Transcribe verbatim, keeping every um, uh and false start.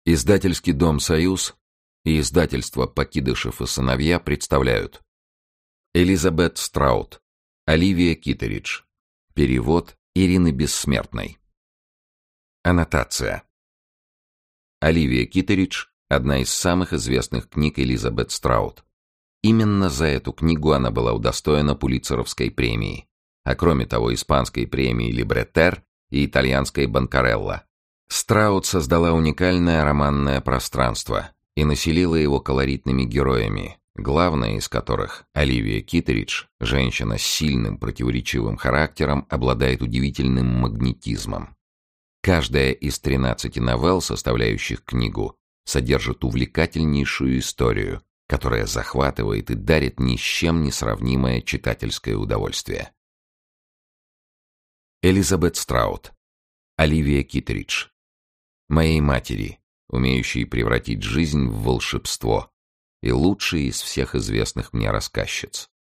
Издательский дом «Союз» и издательство «Покидышев и сыновья» представляют Элизабет Страут, Оливия Китеридж. Перевод Ирины Бессмертной. Аннотация. Оливия Китеридж – одна из самых известных книг Элизабет Страут. Именно за эту книгу она была удостоена Пулитцеровской премии, а кроме того испанской премии «Либретер» и итальянской «Банкарелла». Страут создала уникальное романное пространство и населила его колоритными героями, главная из которых, Оливия Китеридж, женщина с сильным противоречивым характером, обладает удивительным магнетизмом. Каждая из тринадцати новелл, составляющих книгу, содержит увлекательнейшую историю, которая захватывает и дарит ни с чем не сравнимое читательское удовольствие. Элизабет Страут. Оливия Китеридж. Моей матери, умеющей превратить жизнь в волшебство, и лучшей из всех известных мне рассказчиц.